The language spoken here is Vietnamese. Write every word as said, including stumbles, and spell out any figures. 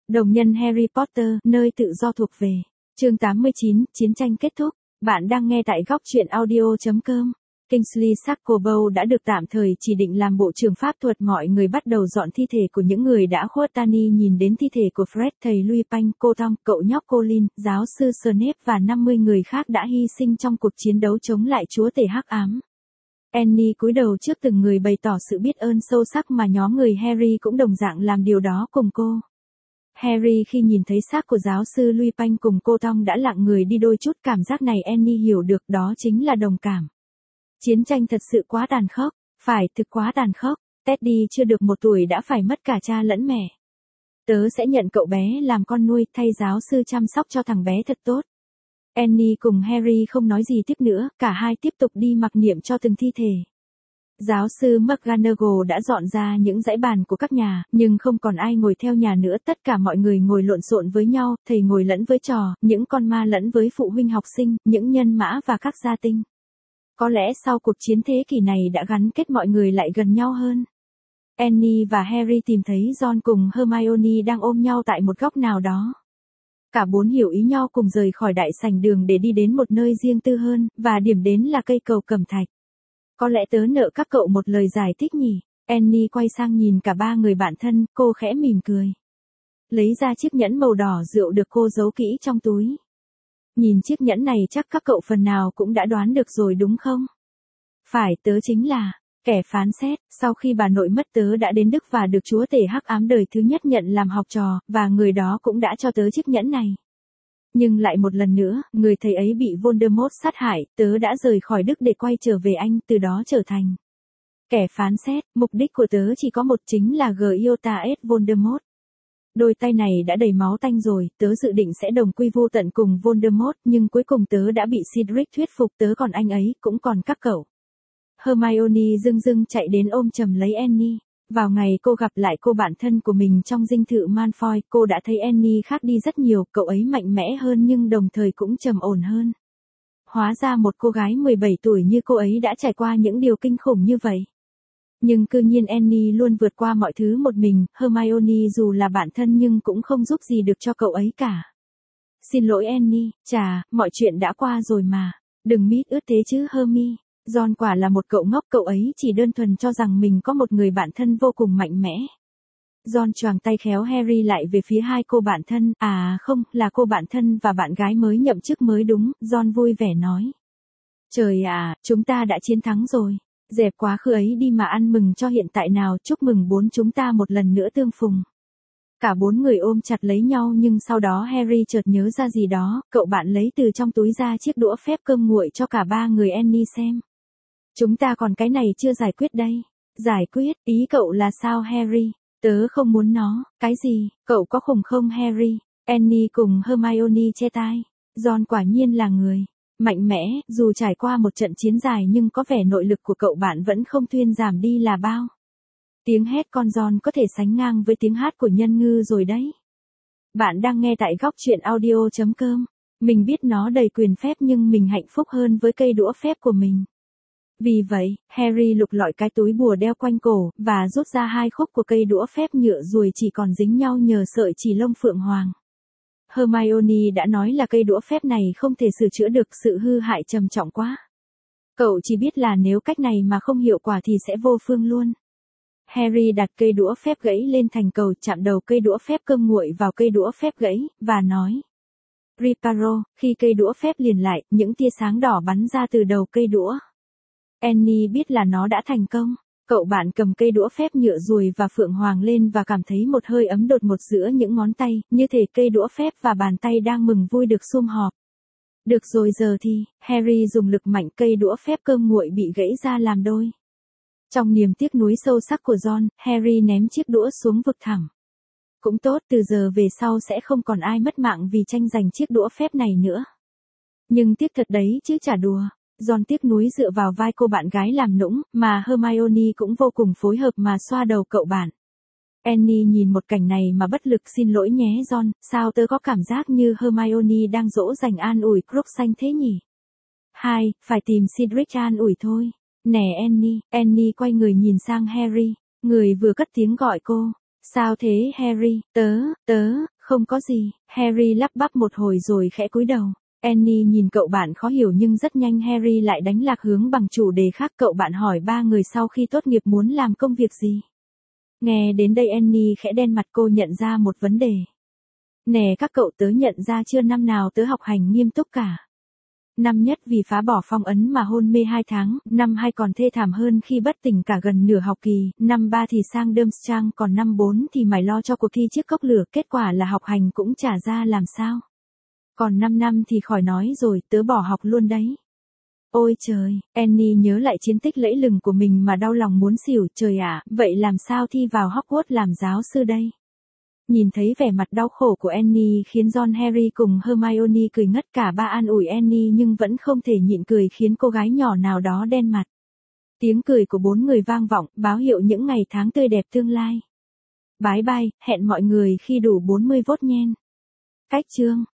Đồng nhân Harry Potter, nơi tự do thuộc về. Chương tám mươi chín, chiến tranh kết thúc. Bạn đang nghe tại góc truyện audio chấm com. Kingsley Shacklebolt đã được tạm thời chỉ định làm bộ trưởng pháp thuật. Mọi người bắt đầu dọn thi thể của những người đã khuất. Tani nhìn đến thi thể của Fred, thầy Lupin, cô Tom, cậu nhóc Colin, giáo sư Snape và năm mươi người khác đã hy sinh trong cuộc chiến đấu chống lại chúa tể hắc ám. Annie cúi đầu trước từng người bày tỏ sự biết ơn sâu sắc mà nhóm người Harry cũng đồng dạng làm điều đó cùng cô. Harry khi nhìn thấy xác của giáo sư Lupin cùng cô Tom đã lặng người đi đôi chút, cảm giác này Annie hiểu được, đó chính là đồng cảm. Chiến tranh thật sự quá tàn khốc, phải, thực quá tàn khốc. Teddy chưa được một tuổi đã phải mất cả cha lẫn mẹ. Tớ sẽ nhận cậu bé làm con nuôi, thay giáo sư chăm sóc cho thằng bé thật tốt. Annie cùng Harry không nói gì tiếp nữa, cả hai tiếp tục đi mặc niệm cho từng thi thể. Giáo sư McGonagall đã dọn ra những dãy bàn của các nhà, nhưng không còn ai ngồi theo nhà nữa, tất cả mọi người ngồi lộn xộn với nhau, thầy ngồi lẫn với trò, những con ma lẫn với phụ huynh học sinh, những nhân mã và các gia tinh. Có lẽ sau cuộc chiến thế kỷ này đã gắn kết mọi người lại gần nhau hơn. Annie và Harry tìm thấy Ron cùng Hermione đang ôm nhau tại một góc nào đó. Cả bốn hiểu ý nhau cùng rời khỏi đại sảnh đường để đi đến một nơi riêng tư hơn, và điểm đến là cây cầu cẩm thạch. Có lẽ tớ nợ các cậu một lời giải thích nhỉ? Annie quay sang nhìn cả ba người bạn thân, cô khẽ mỉm cười. Lấy ra chiếc nhẫn màu đỏ rượu được cô giấu kỹ trong túi. Nhìn chiếc nhẫn này chắc các cậu phần nào cũng đã đoán được rồi đúng không? Phải, tớ chính là kẻ phán xét. Sau khi bà nội mất, tớ đã đến Đức và được chúa tể hắc ám đời thứ nhất nhận làm học trò, và người đó cũng đã cho tớ chiếc nhẫn này. Nhưng lại một lần nữa, người thầy ấy bị Voldemort sát hại, tớ đã rời khỏi Đức để quay trở về Anh, từ đó trở thành kẻ phán xét. Mục đích của tớ chỉ có một, chính là Giota S. Voldemort. Đôi tay này đã đầy máu tanh rồi, tớ dự định sẽ đồng quy vô tận cùng Voldemort, nhưng cuối cùng tớ đã bị Cedric thuyết phục, tớ còn anh ấy, cũng còn các cậu. Hermione dưng dưng chạy đến ôm chầm lấy Annie. Vào ngày cô gặp lại cô bạn thân của mình trong dinh thự Malfoy, cô đã thấy Annie khác đi rất nhiều, cậu ấy mạnh mẽ hơn nhưng đồng thời cũng trầm ổn hơn. Hóa ra một cô gái mười bảy tuổi như cô ấy đã trải qua những điều kinh khủng như vậy. Nhưng cư nhiên Annie luôn vượt qua mọi thứ một mình, Hermione dù là bạn thân nhưng cũng không giúp gì được cho cậu ấy cả. Xin lỗi Annie, chà, mọi chuyện đã qua rồi mà. Đừng mít ướt thế chứ Hermi. Ron quả là một cậu ngốc, cậu ấy chỉ đơn thuần cho rằng mình có một người bạn thân vô cùng mạnh mẽ. Ron choàng tay khéo Harry lại về phía hai cô bạn thân, à không, là cô bạn thân và bạn gái mới nhậm chức mới đúng, Ron vui vẻ nói. Trời à, chúng ta đã chiến thắng rồi. Dẹp quá khứ ấy đi mà ăn mừng cho hiện tại nào, chúc mừng bốn chúng ta một lần nữa tương phùng. Cả bốn người ôm chặt lấy nhau nhưng sau đó Harry chợt nhớ ra gì đó, cậu bạn lấy từ trong túi ra chiếc đũa phép cơm nguội cho cả ba người Annie xem. Chúng ta còn cái này chưa giải quyết đây. Giải quyết, ý cậu là sao Harry? Tớ không muốn nó. Cái gì, cậu có khùng không Harry? Annie cùng Hermione che tai. Ron quả nhiên là người mạnh mẽ, dù trải qua một trận chiến dài nhưng có vẻ nội lực của cậu bạn vẫn không thuyên giảm đi là bao. Tiếng hét con Ron có thể sánh ngang với tiếng hát của nhân ngư rồi đấy. Bạn đang nghe tại góc truyện audio chấm com. Mình biết nó đầy quyền phép nhưng mình hạnh phúc hơn với cây đũa phép của mình. Vì vậy, Harry lục lọi cái túi bùa đeo quanh cổ, và rút ra hai khúc của cây đũa phép nhựa ruồi chỉ còn dính nhau nhờ sợi chỉ lông phượng hoàng. Hermione đã nói là cây đũa phép này không thể sửa chữa được, sự hư hại trầm trọng quá. Cậu chỉ biết là nếu cách này mà không hiệu quả thì sẽ vô phương luôn. Harry đặt cây đũa phép gãy lên thành cầu, chạm đầu cây đũa phép cơm nguội vào cây đũa phép gãy, và nói. Reparo, khi cây đũa phép liền lại, những tia sáng đỏ bắn ra từ đầu cây đũa. Annie biết là nó đã thành công. Cậu bạn cầm cây đũa phép nhựa ruồi và phượng hoàng lên và cảm thấy một hơi ấm đột ngột giữa những ngón tay, như thể cây đũa phép và bàn tay đang mừng vui được sum họp. Được rồi giờ thì, Harry dùng lực mạnh, cây đũa phép cơm nguội bị gãy ra làm đôi. Trong niềm tiếc nuối sâu sắc của Ron, Harry ném chiếc đũa xuống vực thẳm. Cũng tốt, từ giờ về sau sẽ không còn ai mất mạng vì tranh giành chiếc đũa phép này nữa. Nhưng tiếc thật đấy chứ chả đùa. Ron tiếc nuối dựa vào vai cô bạn gái làm nũng, mà Hermione cũng vô cùng phối hợp mà xoa đầu cậu bạn. Annie nhìn một cảnh này mà bất lực, xin lỗi nhé Ron, sao tớ có cảm giác như Hermione đang dỗ dành an ủi Crookshanks thế nhỉ? Hai, phải tìm Cedric an ủi thôi. Nè Annie, Annie quay người nhìn sang Harry, người vừa cất tiếng gọi cô. Sao thế Harry, tớ, tớ, Không có gì, Harry lắp bắp một hồi rồi khẽ cúi đầu. Annie nhìn cậu bạn khó hiểu nhưng rất nhanh Harry lại đánh lạc hướng bằng chủ đề khác. Cậu bạn hỏi ba người sau khi tốt nghiệp muốn làm công việc gì. Nghe đến đây Annie khẽ đen mặt, cô nhận ra một vấn đề. Nè các cậu, tớ nhận ra chưa năm nào tớ học hành nghiêm túc cả. Năm nhất vì phá bỏ phong ấn mà hôn mê hai tháng, năm hai còn thê thảm hơn khi bất tỉnh cả gần nửa học kỳ, năm ba thì sang Durmstrang, còn năm bốn thì mải lo cho cuộc thi chiếc cốc lửa, kết quả là học hành cũng chả ra làm sao. Còn năm năm thì khỏi nói rồi, tớ bỏ học luôn đấy. Ôi trời, Annie nhớ lại chiến tích lẫy lừng của mình mà đau lòng muốn xỉu, trời ạ, vậy làm sao thi vào Hogwarts làm giáo sư đây? Nhìn thấy vẻ mặt đau khổ của Annie khiến Ron, Harry cùng Hermione cười ngất, cả ba an ủi Annie nhưng vẫn không thể nhịn cười khiến cô gái nhỏ nào đó đen mặt. Tiếng cười của bốn người vang vọng, báo hiệu những ngày tháng tươi đẹp tương lai. Bye bye, hẹn mọi người khi đủ bốn mươi vote nhen. Cách chương